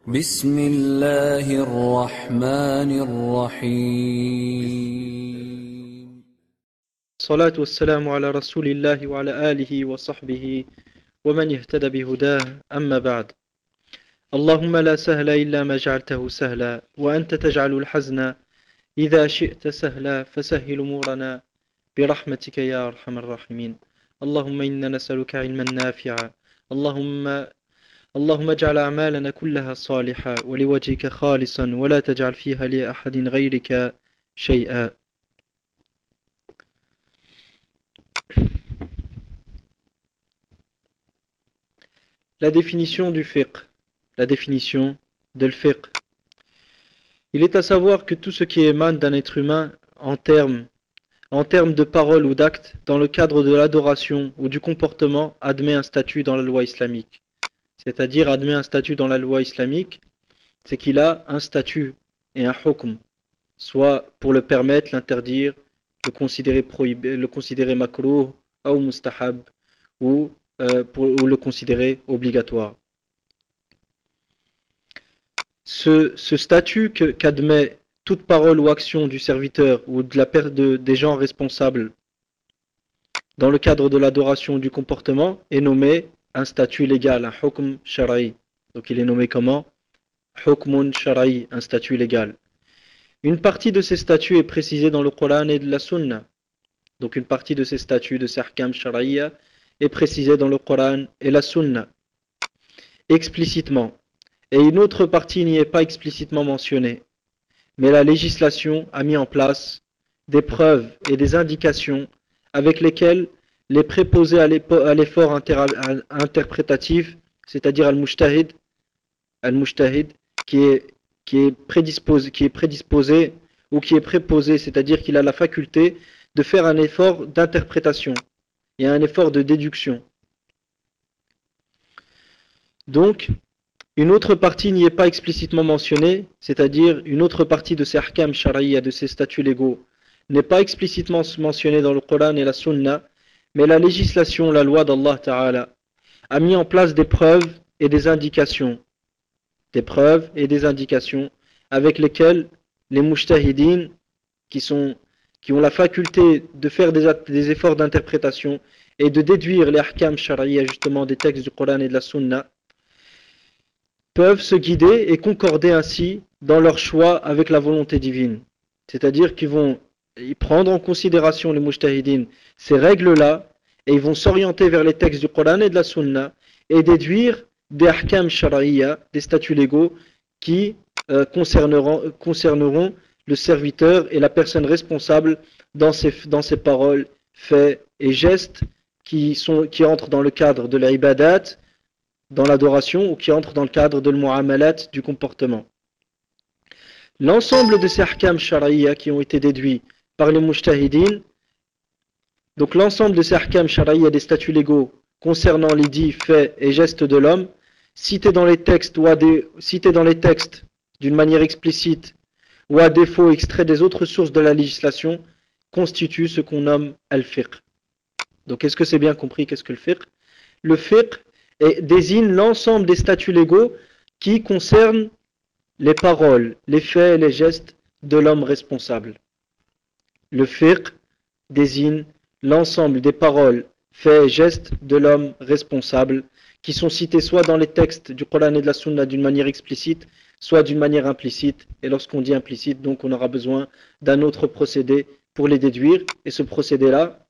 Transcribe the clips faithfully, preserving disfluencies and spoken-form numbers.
بسم الله الرحمن الرحيم الصلاة والسلام على رسول الله وعلى آله وصحبه ومن اهتدى بهداه أما بعد. اللهم لا سهل إلا ما جعلته سهلا وأنت تجعل الحزن إذا شئت سهلا فسهل أمورنا برحمتك يا أرحم الراحمين. اللهم إنا نسألك علما نافعا. اللهم اللهم اجعل أعمالنا كلها صالحة ولوجهك خالصا ولا تجعل فيها لأحد غيرك شيئا. La définition du fiqh, la définition de l'fiqh. Il est à savoir que tout ce qui émane d'un être humain en termes, en termes de parole ou d'acte, dans le cadre de l'adoration ou du comportement, admet un statut dans la loi islamique. C'est-à-dire admet un statut dans la loi islamique, c'est qu'il a un statut et un hukm, soit pour le permettre, l'interdire, le considérer prohibé, le considérer makrouh ou mustahab, ou, euh, pour, ou le considérer obligatoire. Ce, ce statut que, qu'admet toute parole ou action du serviteur ou de la per- de, des gens responsables dans le cadre de l'adoration ou du comportement est nommé un statut légal, un hukm shara'i. Donc il est nommé comment? Hukmun shara'i, un statut légal. Une partie de ces statuts est précisée dans le Coran et de la Sunna. Donc une partie de ces statuts, de ces ahkam shara'iya, est précisée dans le Coran et la Sunna, explicitement. Et une autre partie n'y est pas explicitement mentionnée. Mais la législation a mis en place des preuves et des indications avec lesquelles les préposés à l'effort interprétatif, c'est-à-dire al-mujtahid, al-mujtahid, qui est, qui est prédisposé, qui est prédisposé ou qui est préposé, c'est-à-dire qu'il a la faculté de faire un effort d'interprétation et un effort de déduction. Donc, une autre partie n'y est pas explicitement mentionnée, c'est-à-dire une autre partie de ces ahkam shara'iya, de ces statuts légaux, n'est pas explicitement mentionnée dans le Coran et la Sunna, mais la législation, la loi d'Allah Ta'ala, a mis en place des preuves et des indications, des preuves et des indications avec lesquelles les mujtahidines, qui, sont, qui ont la faculté de faire des, des efforts d'interprétation et de déduire les ahkam shara'iya justement des textes du Coran et de la Sunna, peuvent se guider et concorder ainsi dans leur choix avec la volonté divine. C'est-à-dire qu'ils vont prendre en considération les mujtahidines ces règles-là et ils vont s'orienter vers les textes du Coran et de la Sunna et déduire des ahkam shara'iya, des statuts légaux qui euh, concerneront, concerneront le serviteur et la personne responsable dans ses, dans ses paroles, faits et gestes qui, sont, qui entrent dans le cadre de l'ibadat, dans l'adoration ou qui entre dans le cadre de l'mu'amalat, du comportement. L'ensemble de ces ahkam shara'iya qui ont été déduits par les mujtahidines, donc l'ensemble de ces ahkam shara'iya des statuts légaux concernant les dits faits et gestes de l'homme, cités dans les textes ou à des, cités dans les textes d'une manière explicite ou à défaut extraits des autres sources de la législation, constituent ce qu'on nomme al-fiqh. Donc est-ce que c'est bien compris qu'est-ce que le fiqh? Le fiqh et désigne l'ensemble des statuts légaux qui concernent les paroles, les faits et les gestes de l'homme responsable. Le fiqh désigne l'ensemble des paroles, faits et gestes de l'homme responsable qui sont cités soit dans les textes du Coran et de la Sunna d'une manière explicite, soit d'une manière implicite. Et lorsqu'on dit implicite, donc on aura besoin d'un autre procédé pour les déduire. Et ce procédé-là,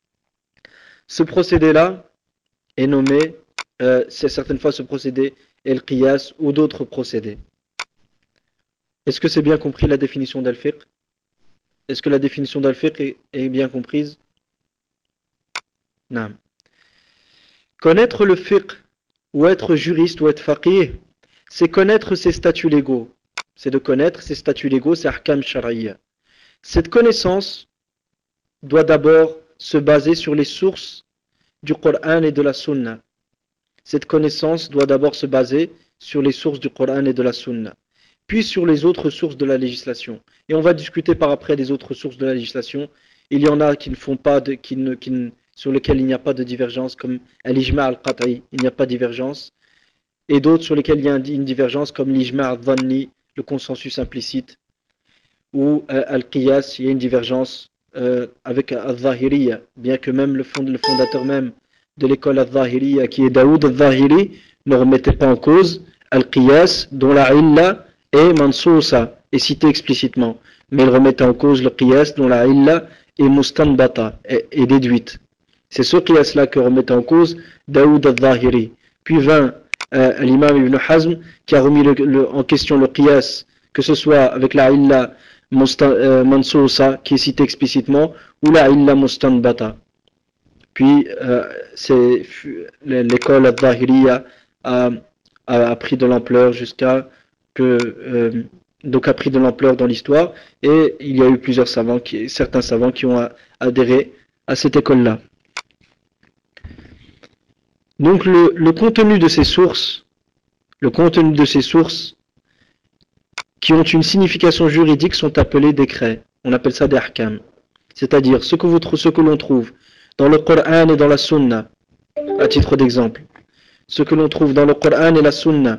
ce procédé-là est nommé Euh, c'est certaines fois ce procédé el-qiyas ou d'autres procédés. Est-ce que c'est bien compris la définition d'al-fiqh? Est-ce que la définition d'al-fiqh est, est bien comprise? Non. Connaître le fiqh ou être juriste ou être faqih, c'est connaître ses statuts légaux. C'est de connaître ses statuts légaux, c'est ahkam shar'iyya. Cette connaissance doit d'abord se baser sur les sources du Coran et de la Sunna. Cette connaissance doit d'abord se baser sur les sources du Coran et de la Sunna, puis sur les autres sources de la législation. Et on va discuter par après des autres sources de la législation. Il y en a qui ne font pas de, qui ne, qui ne, sur lesquelles il n'y a pas de divergence, comme al-ijma' al-qat'i, il n'y a pas de divergence. et d'autres sur lesquels il y a une divergence, comme l'ijma' al-dhanni, le consensus implicite, ou euh, al-qiyas, il y a une divergence euh, avec al-zahiriya, bien que même le, fond, le fondateur même de l'école al-zahiriya, qui est Daoud al-Zahiri, ne remettait pas en cause al-qiyas, dont la illa est mansousa, est citée explicitement, mais il remettait en cause le qiyas, dont la illa est mustanbata, est, est déduite. C'est ce qiyas-là que remettait en cause Daoud al-Zahiri. Puis vint euh, l'imam Ibn Hazm, qui a remis le, le, en question le qiyas, que ce soit avec la illa euh, mansousa, qui est citée explicitement, ou la illa mustanbata. Puis euh, l'école al-Zahiriya a, a, a pris de l'ampleur jusqu'à que euh, donc a pris de l'ampleur dans l'histoire, et il y a eu plusieurs savants, qui, certains savants qui ont adhéré à cette école-là. Donc le, le contenu de ces sources, le contenu de ces sources qui ont une signification juridique sont appelés décrets. On appelle ça des ahkam. C'est-à-dire ce que, vous, ce que l'on trouve dans le Coran et dans la Sunna, à titre d'exemple. Ce que l'on trouve dans le Coran et la Sunna.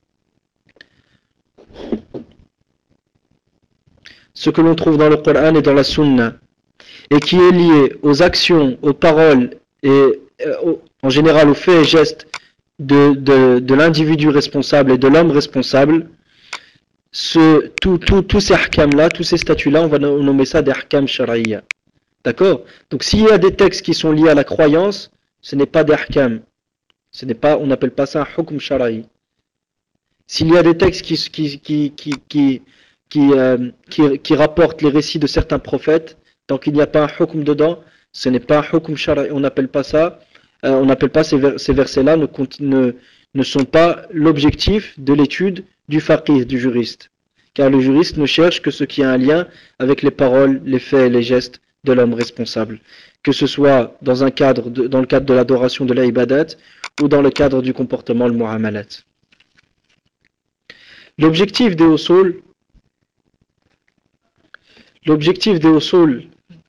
Ce que l'on trouve dans le Coran et dans la Sunna, et qui est lié aux actions, aux paroles et euh, aux, en général aux faits et gestes de, de, de l'individu responsable et de l'homme responsable, ce, tous tout, tout ces ahkam-là, tous ces statuts-là, on va nommer ça des ahkam shar'iyya. D'accord? Donc s'il y a des textes qui sont liés à la croyance, ce n'est pas des ahkam. Ce n'est pas, on n'appelle pas ça un hukm shar'i. S'il y a des textes qui, qui, qui, qui, qui, qui, euh, qui, qui rapportent les récits de certains prophètes, tant qu'il n'y a pas un hukm dedans, ce n'est pas un hukm shar'i. On n'appelle pas ça, euh, on n'appelle pas ces, vers, ces versets-là, ne, ne, ne sont pas l'objectif de l'étude du faqih, du juriste. Car le juriste ne cherche que ce qui a un lien avec les paroles, les faits et les gestes de l'homme responsable. Que ce soit dans, un cadre de, dans le cadre de l'adoration de l'ibadat ou dans le cadre du comportement, le mu'amalat. L'objectif des usul, l'objectif des usul,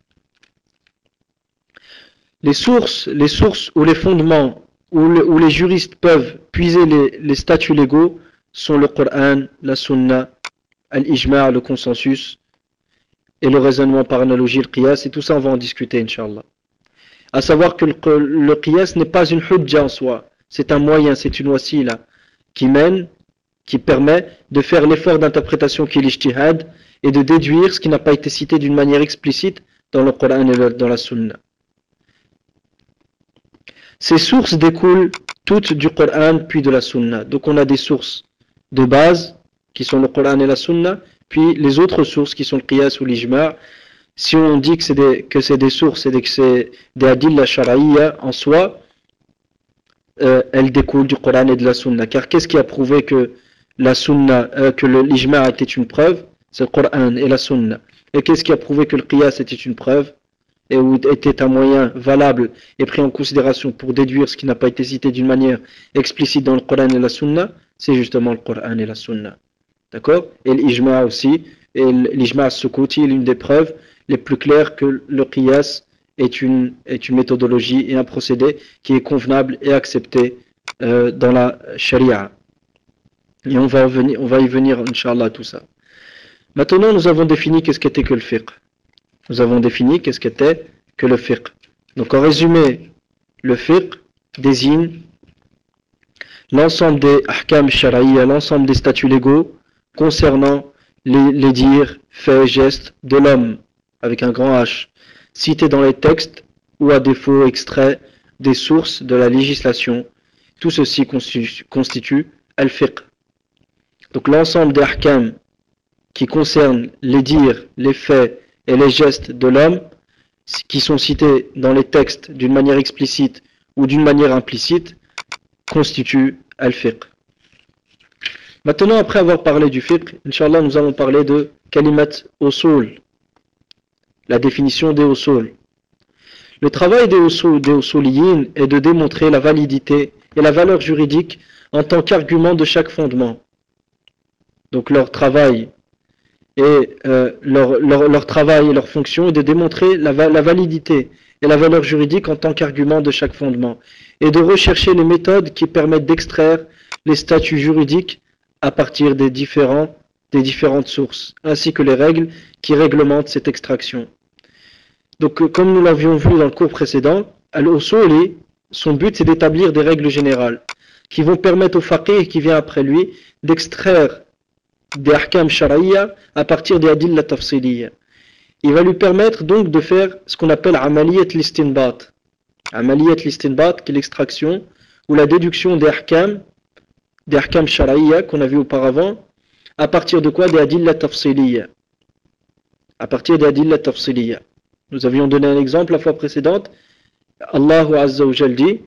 les sources, les sources ou les fondements où, le, où les juristes peuvent puiser les, les statuts légaux sont le Coran, la Sunna, al-Ijma', le consensus, et le raisonnement par analogie, le qiyas, et tout ça on va en discuter, Inch'Allah. À savoir que le, le qiyas n'est pas une hujja en soi, c'est un moyen, c'est une wasila, qui mène, qui permet de faire l'effort d'interprétation qui est l'ijtihad, et de déduire ce qui n'a pas été cité d'une manière explicite dans le Coran et dans la Sunna. Ces sources découlent toutes du Coran puis de la Sunna. Donc on a des sources de base, qui sont le Coran et la Sunna, puis les autres sources qui sont le Qiyas ou l'Ijma'. Si on dit que c'est des, que c'est des sources et que c'est des adilla shar'iyya en soi, euh, elles découlent du Coran et de la Sunna. Car qu'est-ce qui a prouvé que la Sunna, euh, que l'Ijma' était une preuve? C'est le Coran et la Sunna. Et qu'est-ce qui a prouvé que le Qiyas était une preuve et où était un moyen valable et pris en considération pour déduire ce qui n'a pas été cité d'une manière explicite dans le Coran et la Sunna? C'est justement le Coran et la Sunna. D'accord? Et l'Ijma' aussi. Et l'Ijma' as-Sukuti est l'une des preuves les plus claires que le Qiyas est une, est une méthodologie et un procédé qui est convenable et accepté euh, dans la Sharia. Et on va, venir, on va y venir, Inch'Allah, tout ça. Maintenant, nous avons défini qu'est-ce qu'était que le fiqh. Nous avons défini qu'est-ce qu'était que le fiqh. Donc, en résumé, le fiqh désigne l'ensemble des ahkam shar'iyya, l'ensemble des statuts légaux concernant les, les dires, faits et gestes de l'homme, avec un grand H, cités dans les textes ou à défaut extraits des sources de la législation. Tout ceci constitue, constitue al-fiqh. Donc l'ensemble des ahkam qui concernent les dires, les faits et les gestes de l'homme, qui sont cités dans les textes d'une manière explicite ou d'une manière implicite, constituent al-fiqh. Maintenant, après avoir parlé du fiqh, Inch'Allah, nous allons parler de kalimat usul, la définition des usul. Le travail des usul, des usuliyin est de démontrer la validité et la valeur juridique en tant qu'argument de chaque fondement. Donc leur travail et euh, leur, leur, leur travail et leur fonction est de démontrer la, la validité et la valeur juridique en tant qu'argument de chaque fondement, et de rechercher les méthodes qui permettent d'extraire les statuts juridiques à partir des, différents, des différentes sources, ainsi que les règles qui réglementent cette extraction. Donc, comme nous l'avions vu dans le cours précédent, al-usuli, son but c'est d'établir des règles générales qui vont permettre au faqih qui vient après lui d'extraire des ahkam shar'iyya à partir des adilla tafsiliyya. Il va lui permettre donc de faire ce qu'on appelle amaliyat l'istinbat. Amaliyat l'istinbat, qui est l'extraction ou la déduction des ahkam, des ahkam shar'iyya qu'on a vu auparavant, à partir de quoi? Des adilla tafsiliyya. À partir des adilla tafsiliyya. Nous avions donné un exemple la fois précédente. Allahu Azza wa Jal dit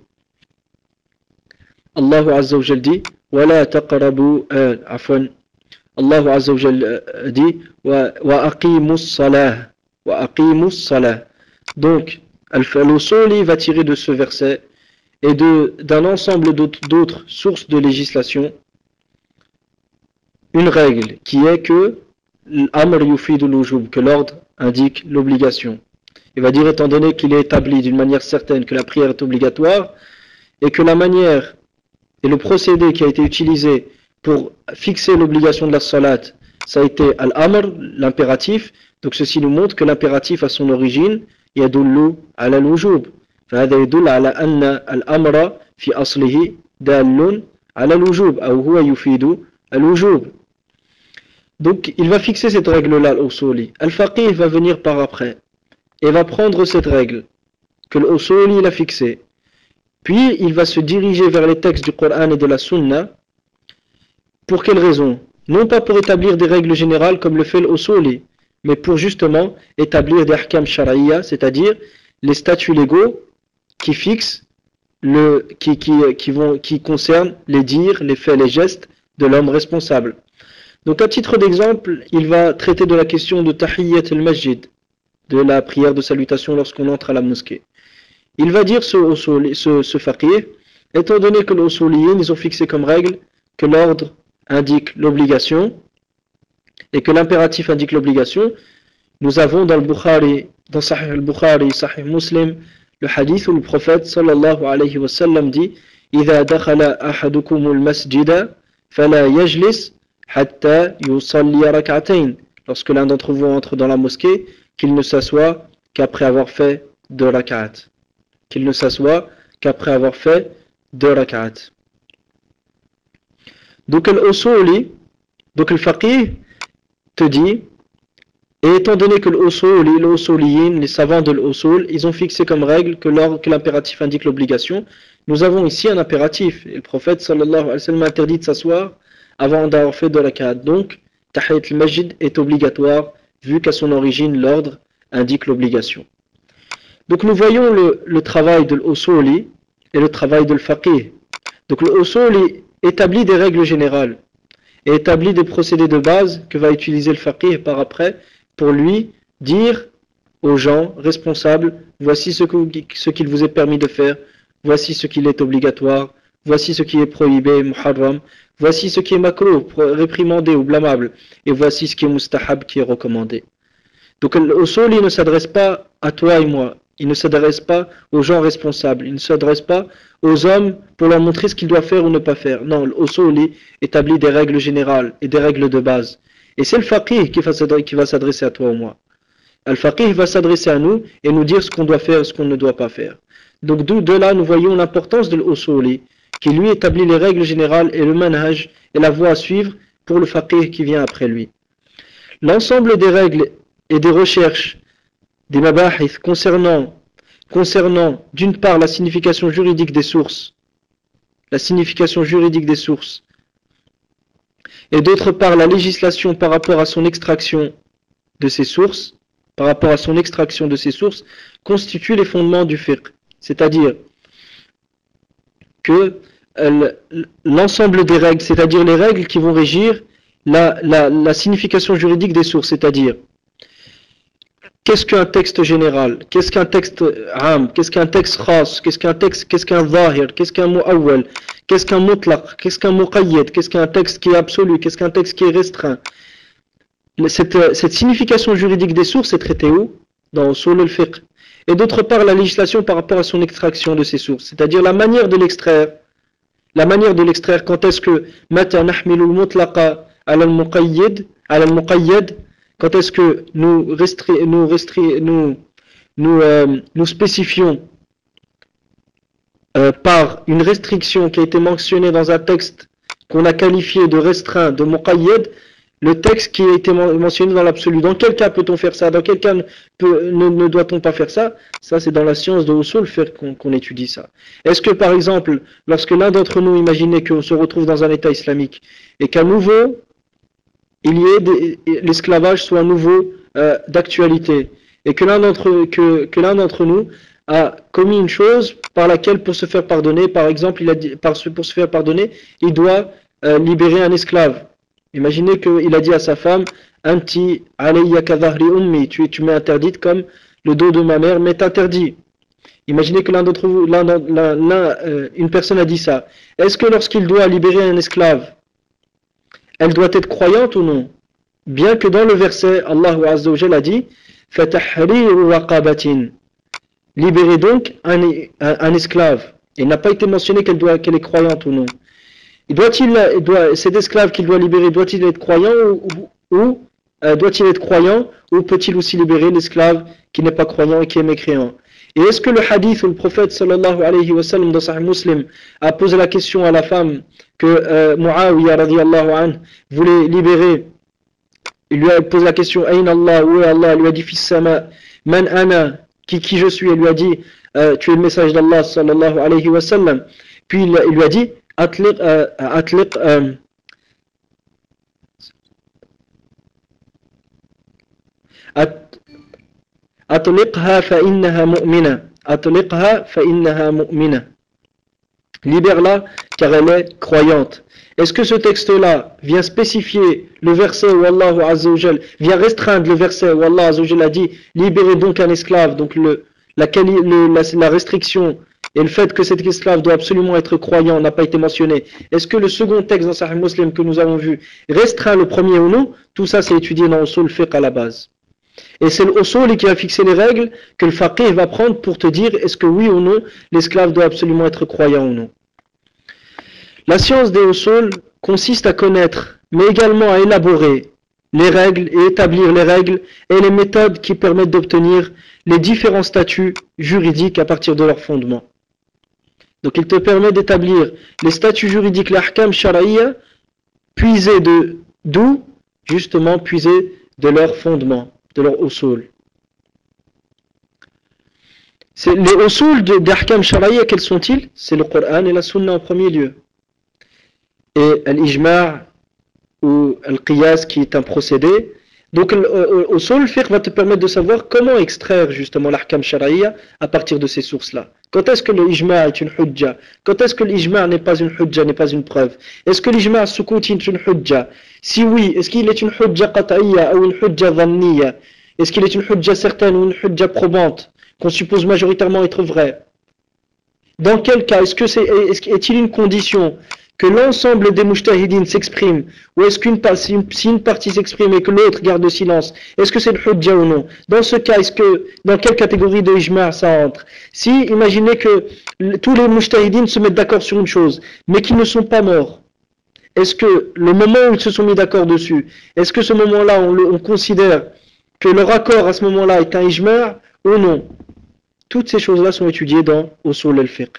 Allahu Azza wa Jal dit وَلَا تَقْرَبُوا euh, عفوا Allah Azza wa Jal dit وَأَقِيمُوا الصَّلَاةِ وَأَقِيمُوا الصَّلَاةِ. Donc, al-usuli va tirer de ce verset et de d'un ensemble d'autres sources de législation une règle qui est que l'amr yufidu l'ujub, que l'ordre indique l'obligation. Il va dire, étant donné qu'il est établi d'une manière certaine que la prière est obligatoire et que la manière et le procédé qui a été utilisé pour fixer l'obligation de la salat, ça a été al-amr, l'impératif. Donc ceci nous montre que l'impératif à son origine yadullu ala al-wujub. فهذا يدل على أن الأمر في أصله دال على الوجوب أو هو يفيد الوجوب. Donc il va fixer cette règle-là, al-usuli. Al-faqih va venir par après et va prendre cette règle que l'usuli l'a fixée. Puis il va se diriger vers les textes du Coran et de la Sunna. Pour quelle raison? Non pas pour établir des règles générales comme le fait l'usuli, mais pour justement établir des ahkam shar'iyya, c'est-à-dire les statuts légaux qui fixent le, qui, qui, qui, vont, qui concernent les dires, les faits, les gestes de l'homme responsable. Donc à titre d'exemple, il va traiter de la question de tahiyyat al-masjid, de la prière de salutation lorsqu'on entre à la mosquée. Il va dire ce, ce, ce faqih, étant donné que les usuliyin, ils ont fixé comme règle que l'ordre indique l'obligation et que l'impératif indique l'obligation, nous avons dans le Bukhari, dans Sahih al-Bukhari, Sahih Muslim, le hadith où le prophète sallallahu alayhi wa sallam dit إِذَا دَخَلَ أَحَدُكُمُ الْمَسْجِدَ فَلَا يَجْلِسْ حَتَّى يُصَلِّيَ رَكْعَتَيْنِ. Lorsque l'un d'entre vous entre dans la mosquée, qu'il ne s'assoie qu'après avoir fait deux rak'at. Qu'il ne s'assoit qu'après avoir fait deux rak'at. Donc al-usuli, donc le faqih te dit, et étant donné que l'usuli, l'usuliyin, les savants de l'usul, ils ont fixé comme règle que, que l'impératif indique l'obligation, nous avons ici un impératif. Et le prophète sallallahu alayhi wa sallam interdit de s'asseoir avant d'avoir fait deux rak'at. Donc, tahiyyat al-masjid est obligatoire, vu qu'à son origine, l'ordre indique l'obligation. Donc nous voyons le, le travail de l'usuli et le travail de l'faqih. Donc l'usuli établit des règles générales et établit des procédés de base que va utiliser le faqih par après pour lui dire aux gens responsables, voici ce qu'il ce qu'il vous est permis de faire, voici ce qu'il est obligatoire, voici ce qui est prohibé, muharram, voici ce qui est makruh, réprimandé ou blâmable, et voici ce qui est mustahab, qui est recommandé. Donc l'usuli ne s'adresse pas à toi et moi, il ne s'adresse pas aux gens responsables, il ne s'adresse pas aux hommes pour leur montrer ce qu'ils doivent faire ou ne pas faire. Non, l'usuli établit des règles générales et des règles de base. Et c'est le faqih qui va s'adresser à toi ou moi. Le faqih va s'adresser à nous et nous dire ce qu'on doit faire et ce qu'on ne doit pas faire. Donc d'où de là nous voyons l'importance de l'usuli, qui lui établit les règles générales et le manhaj et la voie à suivre pour le faqih qui vient après lui. L'ensemble des règles et des recherches, des mabahith concernant, concernant d'une part la signification juridique des sources, la signification juridique des sources, et d'autre part la législation par rapport à son extraction de ces sources, par rapport à son extraction de ces sources, constituent les fondements du fiqh. C'est-à-dire que euh, l'ensemble des règles, c'est-à-dire les règles qui vont régir la, la, la signification juridique des sources, c'est-à-dire qu'est-ce qu'un texte général, qu'est-ce qu'un texte am, qu'est-ce qu'un texte khas, qu'est-ce qu'un texte, qu'est-ce qu'un zahir, qu'est-ce qu'un mu'awwal, qu'est-ce qu'un mutlaq, qu'est-ce qu'un muqayyad, qu'est-ce qu'un texte qui est absolu, qu'est-ce qu'un texte qui est restreint. Cette, cette signification juridique des sources est traitée où? Dans Usul al-Fiqh. Et d'autre part, la législation par rapport à son extraction de ces sources, c'est-à-dire la manière de l'extraire, La manière de l'extraire, quand est-ce que mata nahmilu al-mutlaqa ala al-muqayyad, ala al-muqayyad, quand est-ce que nous restri, nous restri, nous nous, euh, nous spécifions euh, par une restriction qui a été mentionnée dans un texte qu'on a qualifié de restreint, de muqayyad, le texte qui a été mentionné dans l'absolu. Dans quel cas peut-on faire ça? Dans quel cas peut, ne, ne doit-on pas faire ça? Ça, c'est dans la science de usul qu'on qu'on étudie ça. Est-ce que, par exemple, lorsque l'un d'entre nous imaginait qu'on se retrouve dans un état islamique et qu'à nouveau, il y ait l'esclavage soit à nouveau euh, d'actualité et que l'un d'entre que, que l'un d'entre nous a commis une chose par laquelle, pour se faire pardonner, par exemple, il a dit, par, pour se faire pardonner, il doit euh, libérer un esclave. Imaginez qu'il a dit à sa femme, Anti alayya kadhahri ummi, tu, tu m'es interdite comme le dos de ma mère m'est interdit. Imaginez que l'un d'entre vous, l'un, l'un, l'un, euh, une personne a dit ça. Est-ce que lorsqu'il doit libérer un esclave, elle doit être croyante ou non? Bien que dans le verset, Allah Azza wa Jalla a dit, Fatahriru raqabatin. Libérer donc un, un, un esclave. Il n'a pas été mentionné qu'elle doit, qu'elle est croyante ou non. Doit-il, doit, cet esclave qu'il doit libérer, doit-il être croyant ou, ou, ou euh, doit-il être croyant ou peut-il aussi libérer l'esclave qui n'est pas croyant et qui est mécréant? Et est-ce que le hadith où le prophète sallallahu alayhi wa sallam dans Sahih Muslim a posé la question à la femme que euh, Muawiyah radiyallahu anhu voulait libérer, il lui a posé la question Ayn Allah, où est Allah? Il lui a dit Fis sama, man ana, qui, qui je suis? Il lui a dit euh, tu es le message d'Allah sallallahu alayhi wa sallam. Puis il, il lui a dit أطلق أطلق أطلقها فإنها مؤمنة أطلقها فإنها مؤمنة. Libère-la car elle est croyante. Est-ce que ce texte-là vient spécifier le verset où Allah Azza wa Jal vient restreindre le verset où Allah Azza wa Jal a dit libérez donc un esclave, donc le, la, le, la, la restriction et le fait que cet esclave doit absolument être croyant n'a pas été mentionné. Est-ce que le second texte dans Sahih Muslim que nous avons vu restreint le premier ou non? Tout ça c'est étudié dans Usul Fiqh à la base. Et c'est le Usul qui a fixé les règles que le faqih va prendre pour te dire est-ce que oui ou non l'esclave doit absolument être croyant ou non. La science des Usul consiste à connaître, mais également à élaborer les règles et établir les règles et les méthodes qui permettent d'obtenir les différents statuts juridiques à partir de leurs fondements. Donc il te permet d'établir les statuts juridiques, l'ahkam shar'iyya, puisés de d'où? Justement puisés de leurs fondements, de leur usul. C'est les usul d'ahkam shar'iyya, quels sont-ils? C'est le Coran et la Sunna en premier lieu. Et l'ijma' ou al-qiyas qui est un procédé. Donc l'usul fiqh va te permettre de savoir comment extraire justement l'ahkam shar'iyya à partir de ces sources-là. Quand est-ce que l'ijma' est une hujja? Quand est-ce que l'ijma' n'est pas une hujja, n'est pas une preuve? Est-ce que l'ijma' sukut est une hujja? Si oui, est-ce qu'il est une hujja qat'iyya ou une hujja dhanniyya? Est-ce qu'il est une hujja certaine ou une hujja probante qu'on suppose majoritairement être vraie? Dans quel cas? Est-ce que c'est, est-ce, est-il une condition que l'ensemble des mujtahidines s'exprime, ou est-ce qu'une si une, si une partie s'exprime et que l'autre garde le silence, est-ce que c'est le hujja ou non? Dans ce cas, est-ce que, dans quelle catégorie de ijma' ça entre? Si, imaginez que tous les mujtahidines se mettent d'accord sur une chose, mais qu'ils ne sont pas morts, est-ce que le moment où ils se sont mis d'accord dessus, est-ce que ce moment-là, on, on considère que leur accord à ce moment-là est un ijma' ou non? Toutes ces choses-là sont étudiées dans Usul al-Fiqh.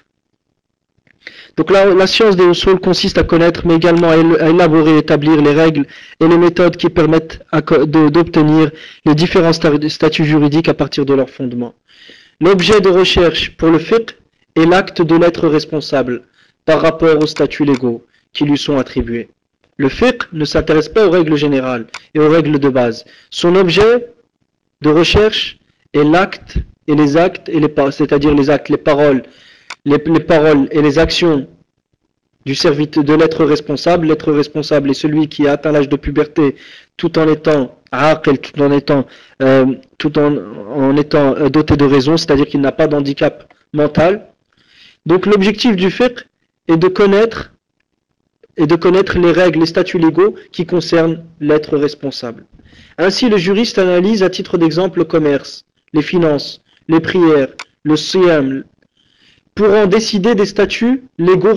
Donc la, la science des usul consiste à connaître, mais également à élaborer et établir les règles et les méthodes qui permettent d'obtenir les différents statuts juridiques à partir de leurs fondements. L'objet de recherche pour le fiqh est l'acte de l'être responsable par rapport aux statuts légaux qui lui sont attribués. Le fiqh ne s'intéresse pas aux règles générales et aux règles de base. Son objet de recherche est l'acte et les actes, et les, c'est-à-dire les actes, les paroles, Les, les paroles et les actions du serviteur de l'être responsable. L'être responsable est celui qui a atteint l'âge de puberté tout en étant aqil, tout en étant, euh, tout en, en étant euh, doté de raison, c'est-à-dire qu'il n'a pas d'handicap mental. Donc l'objectif du fiqh est de connaître et de connaître les règles, les statuts légaux qui concernent l'être responsable. Ainsi, le juriste analyse à titre d'exemple le commerce, les finances, les prières, le siyam, pour en décider des statuts légaux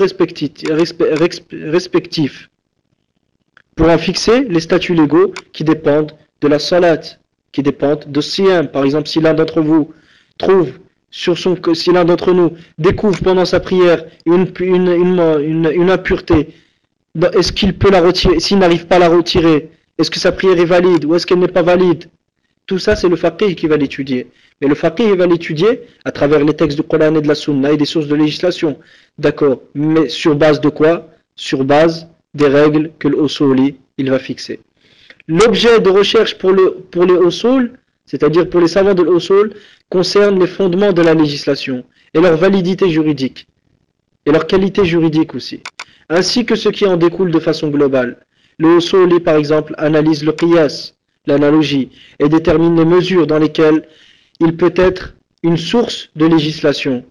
respectifs, pour en fixer les statuts légaux qui dépendent de la salat, qui dépendent de siyam. Par exemple, si l'un d'entre vous trouve sur son, si l'un d'entre nous découvre pendant sa prière une, une, une, une, une impureté, est-ce qu'il peut la retirer? S'il n'arrive pas à la retirer, est-ce que sa prière est valide ou est-ce qu'elle n'est pas valide? Tout ça, c'est le faqih qui va l'étudier. Mais le faqih va l'étudier à travers les textes du Coran et de la Sunna et des sources de législation. D'accord. Mais sur base de quoi? Sur base des règles que l'usuli il va fixer. L'objet de recherche pour, le, pour les usul, c'est-à-dire pour les savants de l'usul, concerne les fondements de la législation et leur validité juridique et leur qualité juridique aussi, ainsi que ce qui en découle de façon globale. Le usuli, par exemple, analyse le qiyas, l'analogie, et détermine les mesures dans lesquelles il peut être une source de législation,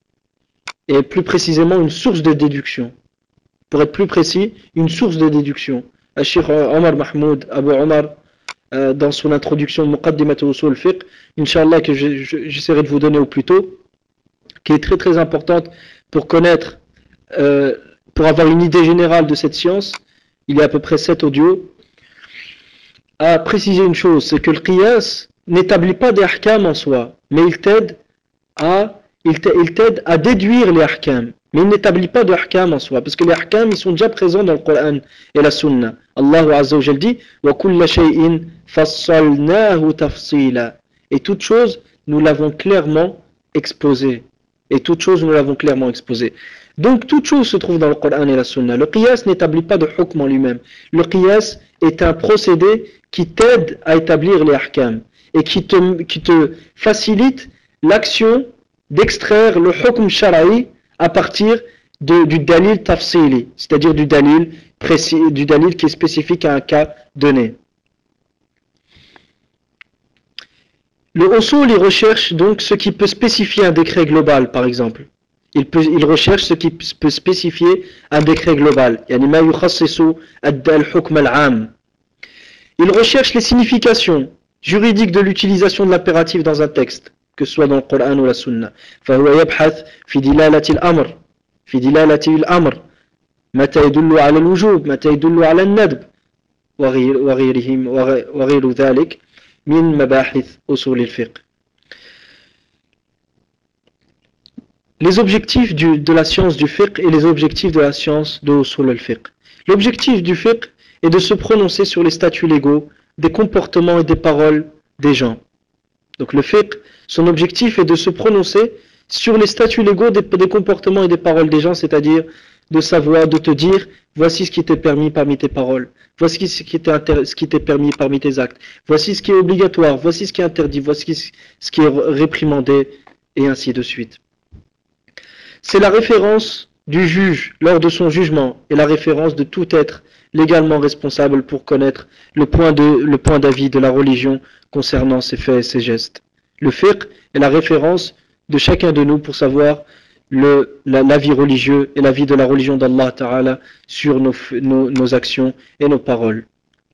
et plus précisément une source de déduction. Pour être plus précis, une source de déduction. Cheikh Omar Mahmoud Abu Omar, euh, dans son introduction Muqaddimat Usul Fiqh, Inch'Allah, que j'essaierai de vous donner au plus tôt, qui est très très importante pour connaître, euh, pour avoir une idée générale de cette science. Il y a à peu près sept audios. À préciser une chose, c'est que le qiyas n'établit pas des ahkam en soi, mais il t'aide à, il t'aide à déduire les ahkam. Mais il n'établit pas de ahkam en soi, parce que les ahkam, ils sont déjà présents dans le Coran et la Sunna. Allah Azza wa Jal dit wa kulla shay'in fassalnahu tafsila. Et toute chose, nous l'avons clairement exposé. Et toute chose, nous l'avons clairement exposé. Donc, toute chose se trouve dans le Coran et la Sunna. Le qiyas n'établit pas de hukm en lui-même. Le qiyas est un procédé qui t'aide à établir les ahkam et qui te, qui te facilite l'action d'extraire le hukm shara'i à partir de, du dalil tafsili, c'est-à-dire du dalil précis, du dalil qui est spécifique à un cas donné. Le usul, il recherche donc ce qui peut spécifier un décret global, par exemple. Il, peut, il recherche ce qui peut spécifier un décret global. Il recherche les significations juridiques de l'utilisation de l'impératif dans un texte, que ce soit dans le Coran ou la Sunna. فهو يبحث في دلالة الأمر في دلالة الأمر متى يدل على الوجوب متى يدل على الندب وغير وغيرهم وغير ذلك من مباحث أصول الفقه. Les objectifs du, de la science du fiqh et les objectifs de la science de usul al-fiqh. L'objectif du fiqh est de se prononcer sur les statuts légaux, des comportements et des paroles des gens. Donc le fiqh, son objectif est de se prononcer sur les statuts légaux des, des comportements et des paroles des gens, c'est-à-dire de savoir, de te dire, voici ce qui t'est permis parmi tes paroles, voici ce qui t'est permis parmi tes actes, voici ce qui est obligatoire, voici ce qui est interdit, voici ce qui est réprimandé, et ainsi de suite. C'est la référence du juge lors de son jugement et la référence de tout être légalement responsable pour connaître le point de, le point d'avis de la religion concernant ses faits et ses gestes. Le fiqh est la référence de chacun de nous pour savoir le, la, l'avis religieux et l'avis de la religion d'Allah Ta'ala sur nos, nos, nos actions et nos paroles.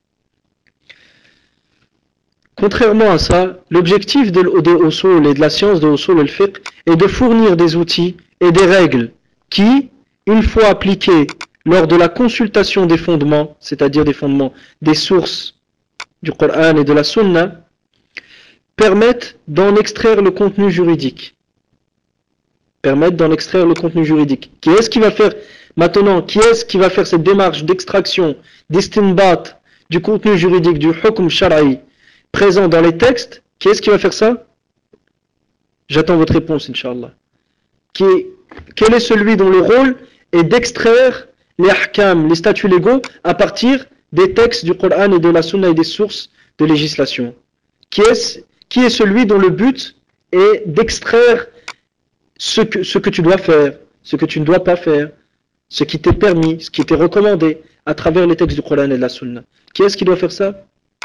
Contrairement à ça, l'objectif de, de usul et de la science de usul al-fiqh est de fournir des outils et des règles qui, une fois appliquées lors de la consultation des fondements, c'est-à-dire des fondements, des sources du Coran et de la Sunna, permettent d'en extraire le contenu juridique. Permettent d'en extraire le contenu juridique. Qui est-ce qui va faire, maintenant, qui est-ce qui va faire cette démarche d'extraction, d'istinbat du contenu juridique, du hukm shara'i présent dans les textes? Qui est-ce qui va faire ça? J'attends votre réponse, Inch'Allah. Qui est, quel est celui dont le rôle est d'extraire les ahkam, les statuts légaux, à partir des textes du Coran et de la Sunna et des sources de législation? Qui est, qui est celui dont le but est d'extraire ce que, ce que tu dois faire, ce que tu ne dois pas faire, ce qui t'est permis, ce qui t'est recommandé, à travers les textes du Coran et de la Sunna? Qui est-ce qui doit faire ça?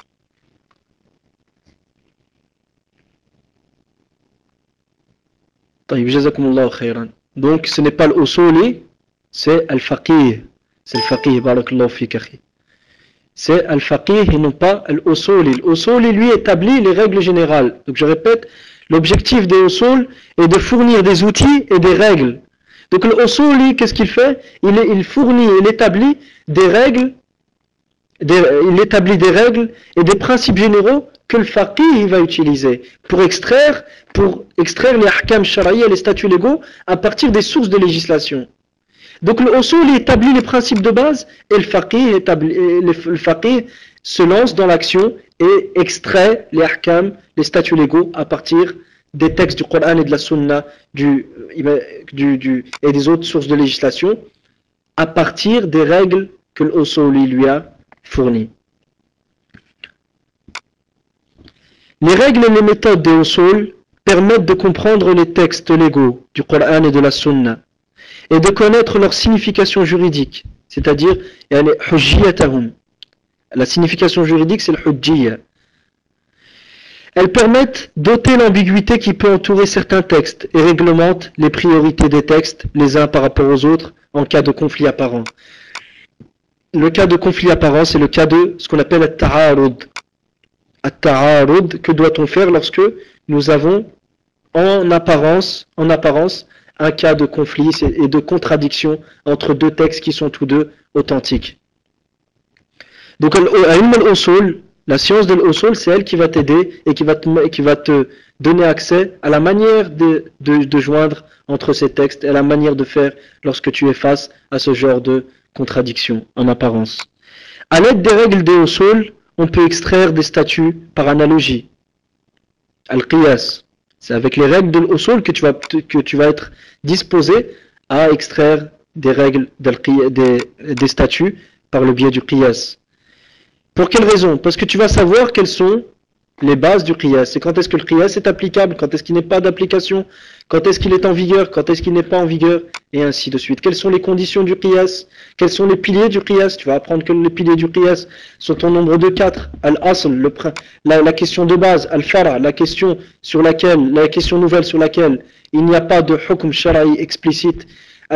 Donc ce n'est pas l'usuli, c'est al-faqih. C'est le faqih, barakallahu fik akhi. C'est al-faqih et non pas al-usuli. L'usuli, lui, établit les règles générales. Donc je répète, l'objectif des usul est de fournir des outils et des règles Donc le usuli, qu'est-ce qu'il fait? il, il fournit, il établit des règles, des, il établit des règles et des principes généraux que le faqih va utiliser pour extraire, pour extraire les ahkam shara'i, les statuts légaux, à partir des sources de législation. Donc le usul établit les principes de base et le faqih, établit, le faqih se lance dans l'action et extrait les ahkam, les statuts légaux à partir des textes du Coran et de la Sunna du, du, du, et des autres sources de législation à partir des règles que le usuli lui a fournies. Les règles et les méthodes des usul permettent de comprendre les textes légaux du Coran et de la Sunna et de connaître leur signification juridique, c'est-à-dire la signification juridique, c'est le hujjiyya. Elles permettent d'ôter l'ambiguïté qui peut entourer certains textes et réglementent les priorités des textes les uns par rapport aux autres en cas de conflit apparent. Le cas de conflit apparent, c'est le cas de ce qu'on appelle at-ta'arud. At-ta'arud, que doit-on faire lorsque nous avons en apparence, en apparence un cas de conflit et de contradiction entre deux textes qui sont tous deux authentiques. Donc, al-usul, la science de l'usul, c'est elle qui va t'aider et qui va, te, qui va te donner accès à la manière de, de, de joindre entre ces textes et à la manière de faire lorsque tu es face à ce genre de contradiction en apparence. À l'aide des règles de l'usul, on peut extraire des statuts par analogie. Al-qiyas, c'est avec les règles de l'usul que tu vas, que tu vas être disposé à extraire des règles, des, des statuts par le biais du qiyas. Pour quelle raison? Parce que tu vas savoir quelles sont les bases du qiyas. C'est quand est-ce que le qiyas est applicable, quand est-ce qu'il n'est pas d'application, quand est-ce qu'il est en vigueur, quand est-ce qu'il n'est pas en vigueur, et ainsi de suite. Quelles sont les conditions du qiyas? Quels sont les piliers du qiyas? Tu vas apprendre que les piliers du qiyas sont au nombre de quatre. Al-asl, la, la question de base. Al-fara, la question sur laquelle, la question nouvelle sur laquelle il n'y a pas de hukm shara'i explicite.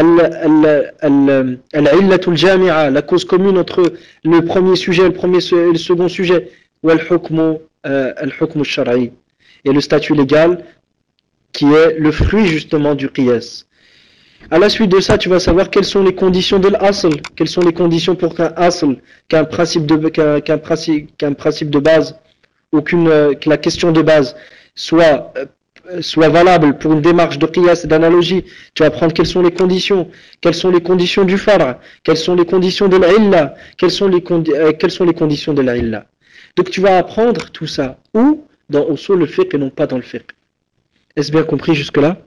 Al-illatul jami'a, la cause commune entre le premier sujet, le premier et le second sujet, ou al-hukmu al-hukmu shara'i, et le statut légal qui est le fruit justement du qiyas. À la suite de ça, tu vas savoir quelles sont les conditions de l'asl, quelles sont les conditions pour qu'un asl, qu'un principe de qu'un qu'un principe qu'un principe de base, ou qu'une que la question de base soit soit valable pour une démarche de qiyas et d'analogie. Tu vas apprendre quelles sont les conditions, quelles sont les conditions du far', quelles sont les conditions de l'illa, quelles sont les condi euh, quelles sont les conditions de l'illa. Donc tu vas apprendre tout ça où dans usul le fiqh et non pas dans le fiqh. Est-ce bien compris jusque là?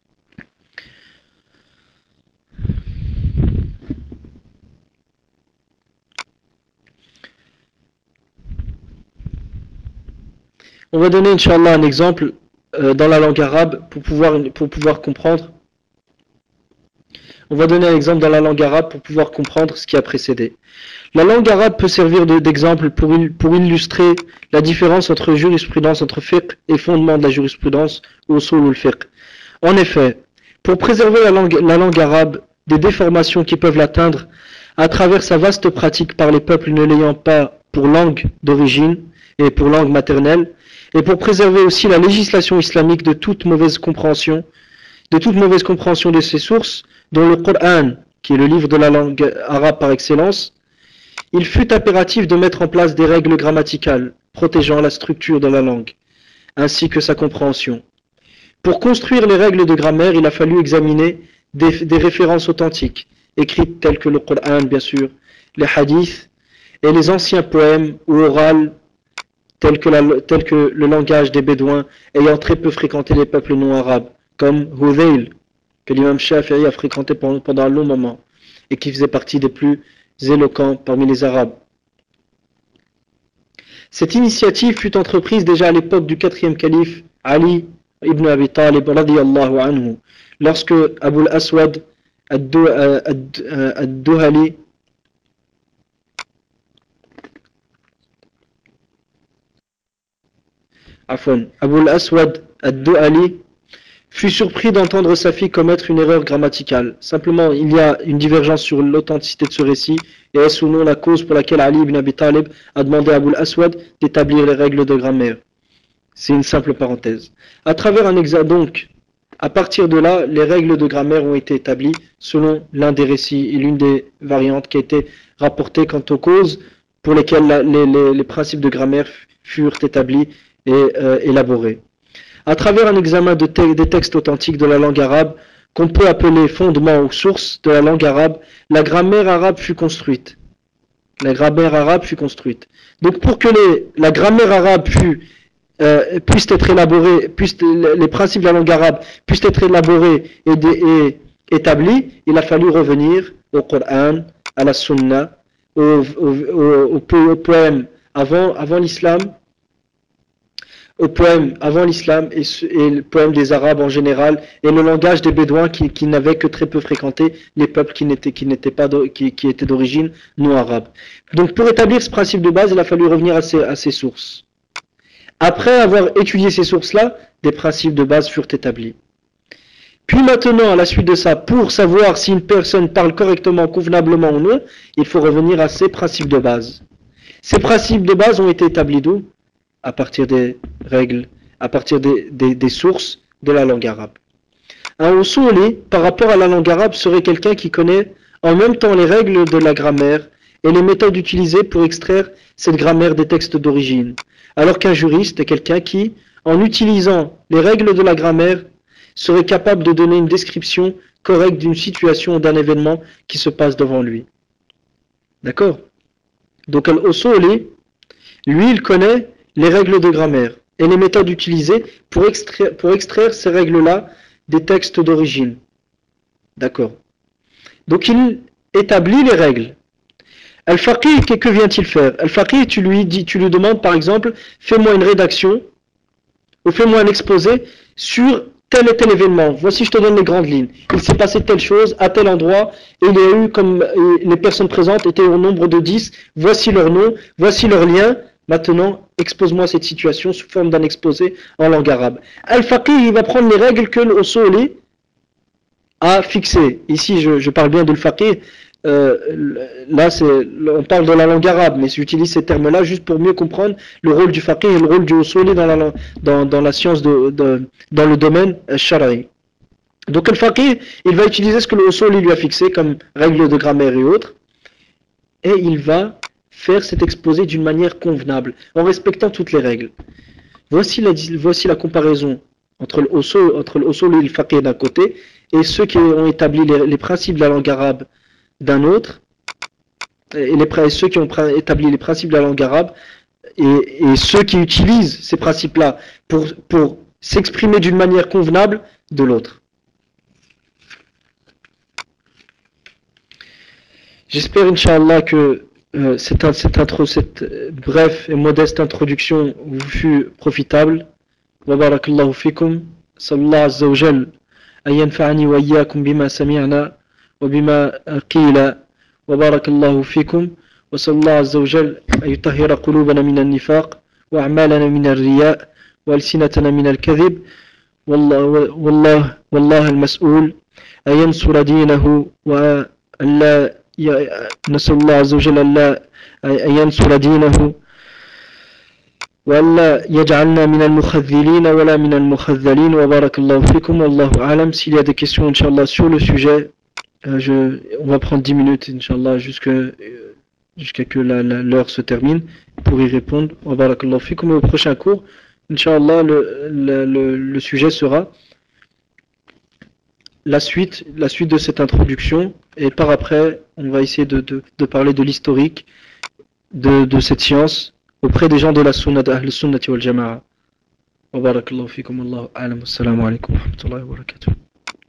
On va donner Inch'Allah un exemple euh, dans la langue arabe pour pouvoir, pour pouvoir comprendre. On va donner un exemple dans la langue arabe pour pouvoir comprendre ce qui a précédé. La langue arabe peut servir d'exemple pour, pour illustrer la différence entre jurisprudence, entre fiqh et fondement de la jurisprudence, usul ou le fiqh. En effet, pour préserver la langue, la langue arabe des déformations qui peuvent l'atteindre à travers sa vaste pratique par les peuples ne l'ayant pas pour langue d'origine et pour langue maternelle, et pour préserver aussi la législation islamique de toute mauvaise compréhension, de toute mauvaise compréhension de ses sources, dont le Coran, qui est le livre de la langue arabe par excellence, il fut impératif de mettre en place des règles grammaticales protégeant la structure de la langue, ainsi que sa compréhension. Pour construire les règles de grammaire, il a fallu examiner des, des références authentiques, écrites telles que le Coran, bien sûr, les hadiths et les anciens poèmes ou orales, tels que, la, tels que le langage des Bédouins ayant très peu fréquenté les peuples non arabes, comme Hudayl, que l'imam Shafi'i a fréquenté pendant, pendant un long moment, et qui faisait partie des plus éloquents parmi les Arabes. Cette initiative fut entreprise déjà à l'époque du quatrième calife Ali ibn Abi Talib radiyallahu anhu, lorsque Abu al-Aswad ad-Duhali Afwan, Abu al-Aswad ad-Duhali fut surpris d'entendre sa fille commettre une erreur grammaticale. Simplement, il y a une divergence sur l'authenticité de ce récit, et est-ce ou non la cause pour laquelle Ali ibn Abi Talib a demandé à Abu al-Aswad d'établir les règles de grammaire. C'est une simple parenthèse. À travers un examen, donc, À partir de là, les règles de grammaire ont été établies selon l'un des récits et l'une des variantes qui a été rapportée quant aux causes pour lesquelles la, les, les, les principes de grammaire furent établis et euh, élaborés. À travers un examen de te des textes authentiques de la langue arabe, qu'on peut appeler fondement ou source de la langue arabe, la grammaire arabe fut construite. La grammaire arabe fut construite. Donc pour que les, la grammaire arabe fût, euh, puisse être élaborée, puisse, les principes de la langue arabe puissent être élaborés et, de, et établis, il a fallu revenir au Coran, à la Sunna, au, au, au, au, au poème avant, avant l'islam, au poème avant l'islam et, et le poème des Arabes en général et le langage des Bédouins qui, qui n'avaient que très peu fréquenté les peuples qui n'étaient qui n'étaient pas de, qui, qui étaient d'origine non arabe. Donc pour établir ce principe de base, il a fallu revenir à ces, à ces sources. Après avoir étudié ces sources-là, des principes de base furent établis. Puis maintenant, à la suite de ça, pour savoir si une personne parle correctement, convenablement ou non, il faut revenir à ces principes de base. Ces principes de base ont été établis d'où? À partir des règles, à partir des, des, des sources de la langue arabe. Un usuli, par rapport à la langue arabe, serait quelqu'un qui connaît en même temps les règles de la grammaire et les méthodes utilisées pour extraire cette grammaire des textes d'origine. Alors qu'un juriste est quelqu'un qui, en utilisant les règles de la grammaire, serait capable de donner une description correcte d'une situation ou d'un événement qui se passe devant lui. D'accord? Donc, al-usuli, lui, il connaît les règles de grammaire et les méthodes utilisées pour extraire, pour extraire ces règles-là des textes d'origine. D'accord. Donc il établit les règles. Al-Faqih, que vient-il faire? Al-Faqih, tu lui dis, tu lui demandes par exemple, fais-moi une rédaction ou fais-moi un exposé sur tel et tel événement. Voici, je te donne les grandes lignes. Il s'est passé telle chose à tel endroit et il y a eu, comme les personnes présentes étaient au nombre de dix, voici leur nom, voici leur lien. Maintenant, expose-moi cette situation sous forme d'un exposé en langue arabe. Al-Faqih, il va prendre les règles que l'usuli a fixées. Ici, je, je parle bien de l'Faqih. Euh, là, on parle de la langue arabe, mais j'utilise ces termes-là juste pour mieux comprendre le rôle du Faqih et le rôle du usuli dans la, dans, dans la science, de, de, dans le domaine shara'i. Donc, Al-Faqih, il va utiliser ce que l'usuli lui a fixé comme règles de grammaire et autres, et il va faire cet exposé d'une manière convenable, en respectant toutes les règles. Voici la, voici la comparaison entre l'usul entre l'usul et le faqih d'un côté, et ceux qui ont établi les, les principes de la langue arabe d'un autre, et, les, et ceux qui ont établi les principes de la langue arabe, et, et ceux qui utilisent ces principes-là pour, pour s'exprimer d'une manière convenable de l'autre. J'espère, Inch'Allah, que Euh, cette, cette, intro, cette euh, brève et modeste introduction vous fut profitable. Wa barakallahu fikum. Sallallahu azza wa jal an yanfa'ani wa iyyakum bima sami'na wa bima qila. Wa barakallahu fikum. Wa sallallahu azza wa jal an yutahhira qulubana min an-nifaq wa a'malana min ar-riya' wa alsinatana min al-kadhib. Wallah wallah wallah al-mas'ul an yansura dinahu wa alla نسأل الله عز وجل أن ينصر دينه وألا يجعلنا من المخذلين ولا من المخذلين وبارك الله فيكم والله أعلم. S'il y a des questions Inch'Allah sur le sujet, euh, je, on va prendre dix minutes Inch'Allah jusqu'à euh, jusqu'à que l'heure se termine pour y répondre. Wa barakallahu fikum. Au prochain cours Inch'Allah le, le, le, le sujet sera la suite, la suite de cette introduction, et par après, on va essayer de, de, de parler de l'historique de, de cette science auprès des gens de la Sunnah, de Ahl Sunnati wal Jama'a. Wa barakallahu fikum, Allahu a'lam, assalamu alaikum wa rahmatullahi wa barakatuh.